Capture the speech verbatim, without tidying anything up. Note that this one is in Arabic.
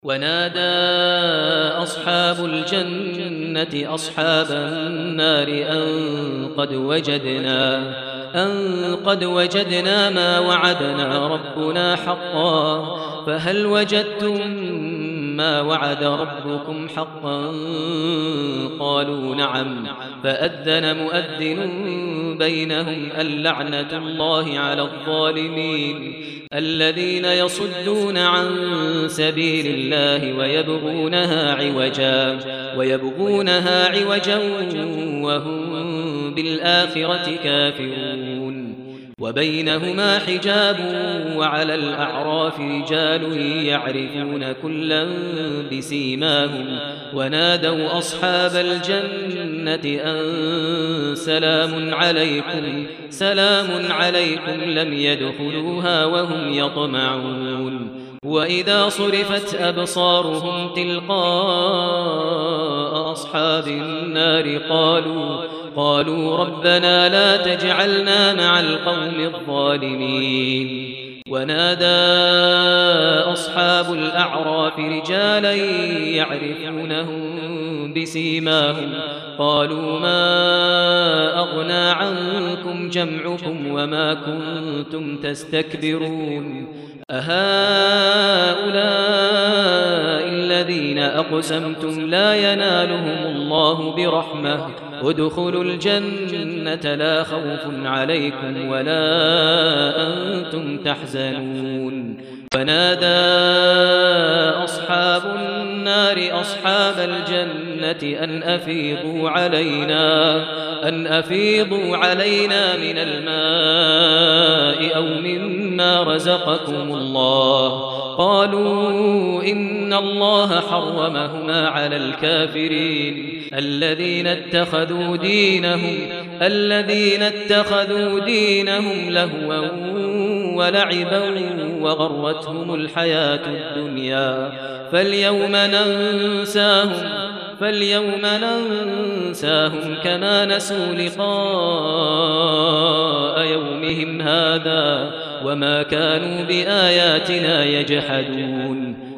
ونادى أصحاب الجنة أصحاب النار أن قد وجدنا أن قد وجدنا ما وعدنا ربنا حقا فهل وجدتم ما وعد ربكم حقا قالوا نعم فأذن مؤذن بينهم اللعنة الله على الظالمين الذين يصدون عن سبيل الله ويبغونها عوجا ويبغونها عوجا وهم بالآخرة كافرون وبينهما حجاب وعلى الأعراف رجال يعرفون كلا بسيماهم ونادوا أصحاب الجنة أن سلام عليكم سلام عليكم لم يدخلوها وهم يطمعون وإذا صرفت أبصارهم تلقاء أصحاب النار قالوا قالوا ربنا لا تجعلنا مع القوم الظالمين ونادى أصحاب الأعراف رجالا يعرفونهم بسيماهم قالوا ما أغنى عنكم جمعكم وما كنتم تستكبرون أهؤلاء الذين أقسمتم لا ينالهم الله برحمة ادخلوا الجنة لا خوف عليكم ولا أنتم تحزنون ونادى أصحاب النار أصحاب الجنة أن أفيضوا علينا أن أفيضوا علينا من الماء أو مما رزقكم الله قالوا إن الله حرمهما على الكافرين الذين اتخذوا دينهم الذين اتخذوا دينهم لهوا ولعبا وغرتهم الحياة الدنيا فاليوم ننساهم فاليوم ننساهم كما نسوا لقاء يومهم هذا وما كانوا بآياتنا يجحدون